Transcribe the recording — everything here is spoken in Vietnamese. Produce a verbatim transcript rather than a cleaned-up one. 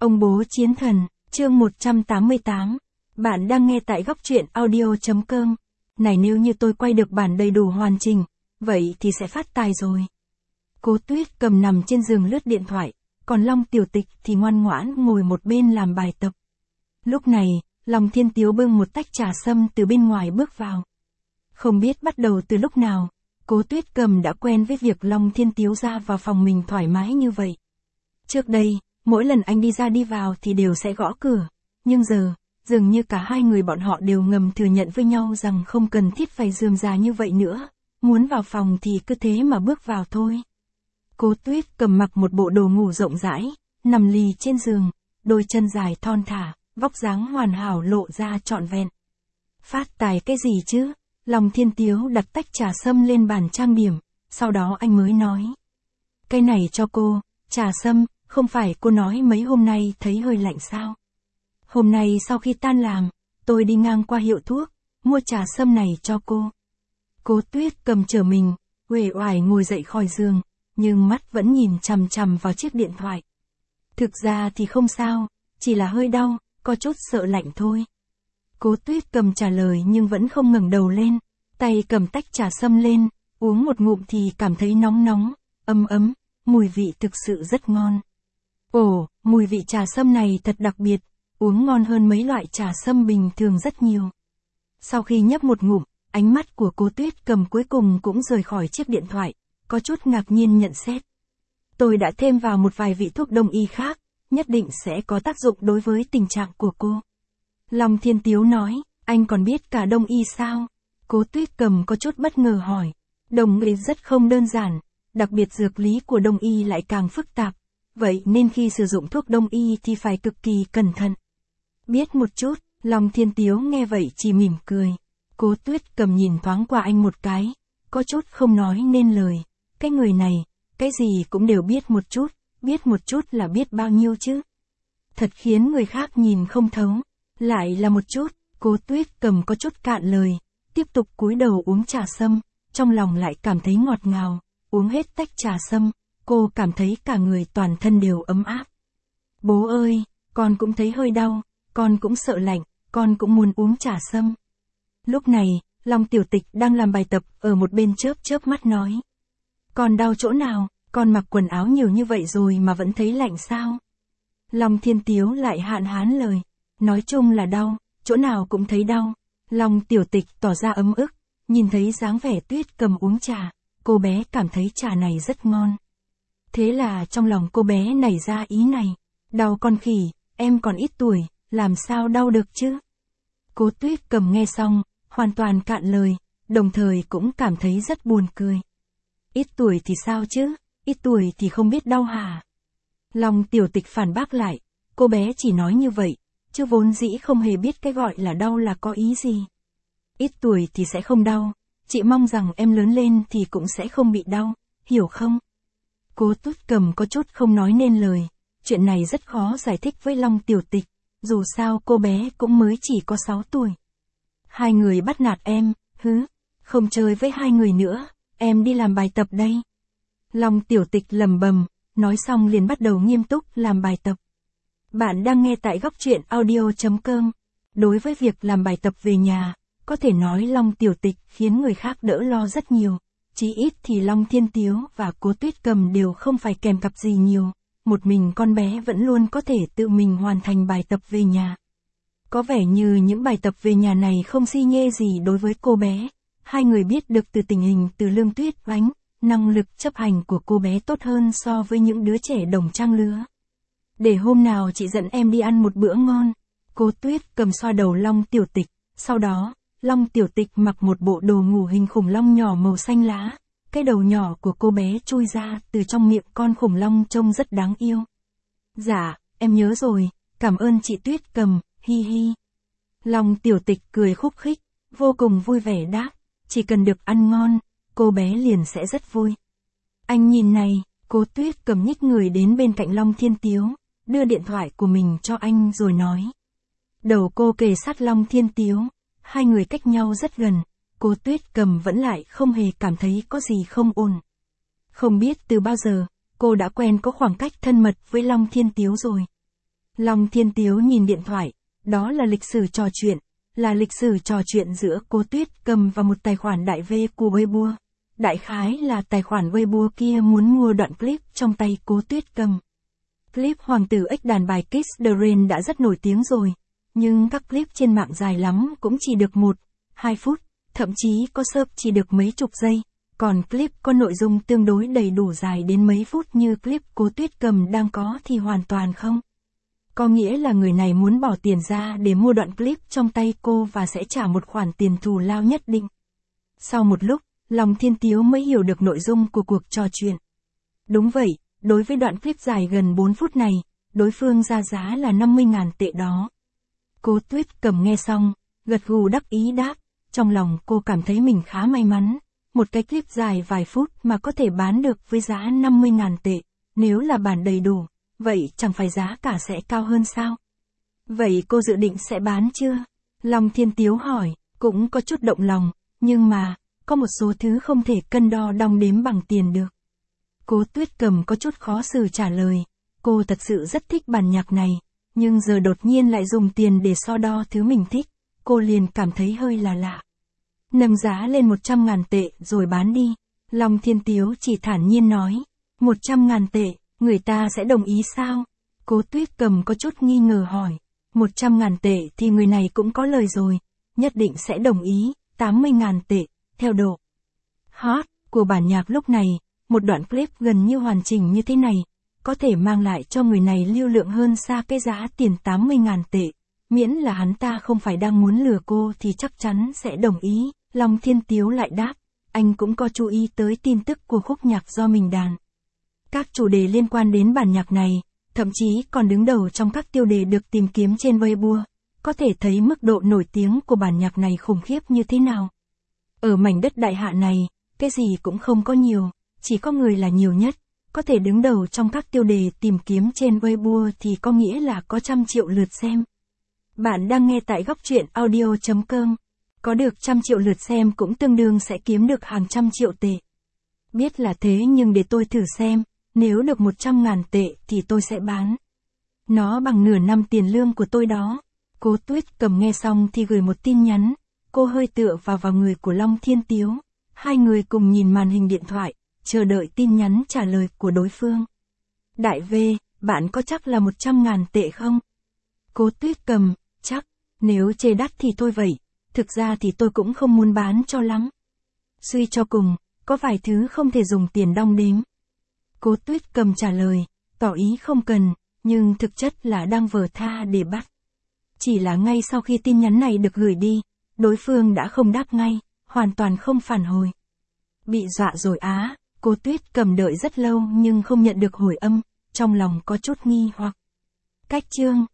Ông bố chiến thần, chương một trăm tám mươi tám. Bạn đang nghe tại góc truyện audio.com. Này, nếu như tôi quay được bản đầy đủ hoàn chỉnh, vậy thì sẽ phát tài rồi. Cố Tuyết Cầm nằm trên giường lướt điện thoại, còn Long Tiểu Tịch thì ngoan ngoãn ngồi một bên làm bài tập. Lúc này, Long Thiên Tiếu bưng một tách trà sâm từ bên ngoài bước vào. Không biết bắt đầu từ lúc nào, Cố Tuyết Cầm đã quen với việc Long Thiên Tiếu ra vào phòng mình thoải mái như vậy. Trước đây, mỗi lần anh đi ra đi vào thì đều sẽ gõ cửa, nhưng giờ, dường như cả hai người bọn họ đều ngầm thừa nhận với nhau rằng không cần thiết phải rườm rà như vậy nữa, muốn vào phòng thì cứ thế mà bước vào thôi. Cố Tuyết Cầm mặc một bộ đồ ngủ rộng rãi, nằm lì trên giường, đôi chân dài thon thả, vóc dáng hoàn hảo lộ ra trọn vẹn. Phát tài cái gì chứ? Long Thiên Tiếu đặt tách trà sâm lên bàn trang điểm, sau đó anh mới nói. Cái này cho cô, trà sâm, không phải cô nói mấy hôm nay thấy hơi lạnh sao? Hôm nay sau khi tan làm, tôi đi ngang qua hiệu thuốc, mua trà sâm này cho cô. Cố Tuyết Cầm trở mình, uể oải ngồi dậy khỏi giường, nhưng mắt vẫn nhìn chằm chằm vào chiếc điện thoại. Thực ra thì không sao, chỉ là hơi đau, có chút sợ lạnh thôi. Cố Tuyết Cầm trả lời nhưng vẫn không ngẩng đầu lên, tay cầm tách trà sâm lên, uống một ngụm thì cảm thấy nóng nóng, ấm ấm, mùi vị thực sự rất ngon. Ồ, mùi vị trà sâm này thật đặc biệt, uống ngon hơn mấy loại trà sâm bình thường rất nhiều. Sau khi nhấp một ngụm, ánh mắt của Cố Tuyết Cầm cuối cùng cũng rời khỏi chiếc điện thoại, có chút ngạc nhiên nhận xét. Tôi đã thêm vào một vài vị thuốc đông y khác, nhất định sẽ có tác dụng đối với tình trạng của cô. Long Thiên Tiếu nói, anh còn biết cả đông y sao? Cố Tuyết Cầm có chút bất ngờ hỏi. Đông y rất không đơn giản, đặc biệt dược lý của đông y lại càng phức tạp, vậy nên khi sử dụng thuốc đông y thì phải cực kỳ cẩn thận. Biết một chút, Long Thiên Tiếu nghe vậy chỉ mỉm cười. Cố Tuyết Cầm nhìn thoáng qua anh một cái, có chút không nói nên lời. Cái người này, cái gì cũng đều biết một chút, biết một chút là biết bao nhiêu chứ. Thật khiến người khác nhìn không thấu. Lại là một chút, Cố Tuyết Cầm có chút cạn lời, tiếp tục cúi đầu uống trà sâm, trong lòng lại cảm thấy ngọt ngào, uống hết tách trà sâm, cô cảm thấy cả người toàn thân đều ấm áp. Bố ơi, con cũng thấy hơi đau, con cũng sợ lạnh, con cũng muốn uống trà sâm. Lúc này, Long Tiểu Tịch đang làm bài tập ở một bên chớp chớp mắt nói. Con đau chỗ nào, con mặc quần áo nhiều như vậy rồi mà vẫn thấy lạnh sao? Long Thiên Tiếu lại hạn hán lời. Nói chung là đau, chỗ nào cũng thấy đau. Long Tiểu Tịch tỏ ra ấm ức, nhìn thấy dáng vẻ Tuyết Cầm uống trà, cô bé cảm thấy trà này rất ngon. Thế là trong lòng cô bé nảy ra ý này, đau con khỉ, em còn ít tuổi, làm sao đau được chứ? Cố Tuyết Cầm nghe xong, hoàn toàn cạn lời, đồng thời cũng cảm thấy rất buồn cười. Ít tuổi thì sao chứ, ít tuổi thì không biết đau hả? Long Tiểu Tịch phản bác lại, cô bé chỉ nói như vậy, chứ vốn dĩ không hề biết cái gọi là đau là có ý gì. Ít tuổi thì sẽ không đau, chị mong rằng em lớn lên thì cũng sẽ không bị đau, hiểu không? Cố Tuyết Cầm có chút không nói nên lời, chuyện này rất khó giải thích với Long Tiểu Tịch, dù sao cô bé cũng mới chỉ có sáu tuổi. Hai người bắt nạt em, hứ, không chơi với hai người nữa, em đi làm bài tập đây. Long Tiểu Tịch lẩm bẩm, nói xong liền bắt đầu nghiêm túc làm bài tập. Bạn đang nghe tại góc truyện audio.com. Đối với việc làm bài tập về nhà, có thể nói Long Tiểu Tịch khiến người khác đỡ lo rất nhiều. Chí ít thì Long Thiên Tiếu và Cố Tuyết Cầm đều không phải kèm cặp gì nhiều. Một mình con bé vẫn luôn có thể tự mình hoàn thành bài tập về nhà. Có vẻ như những bài tập về nhà này không xi nhê gì đối với cô bé. Hai người biết được từ tình hình từ Lương Tuyết Oánh, năng lực chấp hành của cô bé tốt hơn so với những đứa trẻ đồng trang lứa. Để hôm nào chị dẫn em đi ăn một bữa ngon. Cố Tuyết Cầm xoa đầu Long Tiểu Tịch, sau đó, Long Tiểu Tịch mặc một bộ đồ ngủ hình khủng long nhỏ màu xanh lá. Cái đầu nhỏ của cô bé chui ra từ trong miệng con khủng long trông rất đáng yêu. Dạ, em nhớ rồi, cảm ơn chị Tuyết Cầm, hi hi. Long Tiểu Tịch cười khúc khích, vô cùng vui vẻ đáp, chỉ cần được ăn ngon, cô bé liền sẽ rất vui. Anh nhìn này, Cố Tuyết Cầm nhích người đến bên cạnh Long Thiên Tiếu, đưa điện thoại của mình cho anh rồi nói. Đầu cô kề sát Long Thiên Tiếu, hai người cách nhau rất gần, Cố Tuyết Cầm vẫn lại không hề cảm thấy có gì không ổn. Không biết từ bao giờ, cô đã quen có khoảng cách thân mật với Long Thiên Tiếu rồi. Long Thiên Tiếu nhìn điện thoại, đó là lịch sử trò chuyện, là lịch sử trò chuyện giữa Cố Tuyết Cầm và một tài khoản đại V của Weibo. Đại khái là tài khoản Weibo kia muốn mua đoạn clip trong tay Cố Tuyết Cầm. Clip hoàng tử ếch đàn bài Kiss the Rain đã rất nổi tiếng rồi, nhưng các clip trên mạng dài lắm cũng chỉ được một, hai phút, thậm chí có search chỉ được mấy chục giây, còn clip có nội dung tương đối đầy đủ dài đến mấy phút như clip Cố Tuyết Cầm đang có thì hoàn toàn không. Có nghĩa là người này muốn bỏ tiền ra để mua đoạn clip trong tay cô và sẽ trả một khoản tiền thù lao nhất định. Sau một lúc, Long Thiên Tiếu mới hiểu được nội dung của cuộc trò chuyện. Đúng vậy, đối với đoạn clip dài gần bốn phút này, đối phương ra giá là năm mươi nghìn tệ đó. Cố Tuyết Cầm nghe xong, gật gù đắc ý đáp, trong lòng cô cảm thấy mình khá may mắn, một cái clip dài vài phút mà có thể bán được với giá năm mươi nghìn tệ, nếu là bản đầy đủ, vậy chẳng phải giá cả sẽ cao hơn sao? Vậy cô dự định sẽ bán chưa? Long Thiên Tiếu hỏi, cũng có chút động lòng, nhưng mà, có một số thứ không thể cân đo đong đếm bằng tiền được. Cố Tuyết Cầm có chút khó xử trả lời, cô thật sự rất thích bản nhạc này, nhưng giờ đột nhiên lại dùng tiền để so đo thứ mình thích, cô liền cảm thấy hơi là lạ. Nâng giá lên một trăm ngàn tệ rồi bán đi, Long Thiên Tiếu chỉ thản nhiên nói, một trăm ngàn tệ, người ta sẽ đồng ý sao? Cố Tuyết Cầm có chút nghi ngờ hỏi, một trăm ngàn tệ thì người này cũng có lời rồi, nhất định sẽ đồng ý, tám mươi ngàn tệ, theo độ hot của bản nhạc lúc này, một đoạn clip gần như hoàn chỉnh như thế này, có thể mang lại cho người này lưu lượng hơn xa cái giá tiền tám mươi ngàn tệ, miễn là hắn ta không phải đang muốn lừa cô thì chắc chắn sẽ đồng ý. Long Thiên Tiếu lại đáp, anh cũng có chú ý tới tin tức của khúc nhạc do mình đàn. Các chủ đề liên quan đến bản nhạc này, thậm chí còn đứng đầu trong các tiêu đề được tìm kiếm trên Weibo, có thể thấy mức độ nổi tiếng của bản nhạc này khủng khiếp như thế nào. Ở mảnh đất đại hạ này, cái gì cũng không có nhiều, chỉ có người là nhiều nhất, có thể đứng đầu trong các tiêu đề tìm kiếm trên Weibo thì có nghĩa là có trăm triệu lượt xem. Bạn đang nghe tại góc truyện audio chấm com. Có được trăm triệu lượt xem cũng tương đương sẽ kiếm được hàng trăm triệu tệ. Biết là thế nhưng để tôi thử xem, nếu được một trăm ngàn tệ thì tôi sẽ bán. Nó bằng nửa năm tiền lương của tôi đó. Cố Tuyết Cầm nghe xong thì gửi một tin nhắn, cô hơi tựa vào vào người của Long Thiên Tiếu. Hai người cùng nhìn màn hình điện thoại, chờ đợi tin nhắn trả lời của đối phương. Đại V, bạn có chắc là một trăm ngàn tệ không? Cố Tuyết Cầm, chắc, nếu chê đắt thì thôi vậy. Thực ra thì tôi cũng không muốn bán cho lắm. Suy cho cùng, có vài thứ không thể dùng tiền đong đếm. Cố Tuyết Cầm trả lời, tỏ ý không cần, nhưng thực chất là đang vờ tha để bắt. Chỉ là ngay sau khi tin nhắn này được gửi đi, đối phương đã không đáp ngay, hoàn toàn không phản hồi. Bị dọa rồi á, Cố Tuyết Cầm đợi rất lâu nhưng không nhận được hồi âm, trong lòng có chút nghi hoặc. Cách chương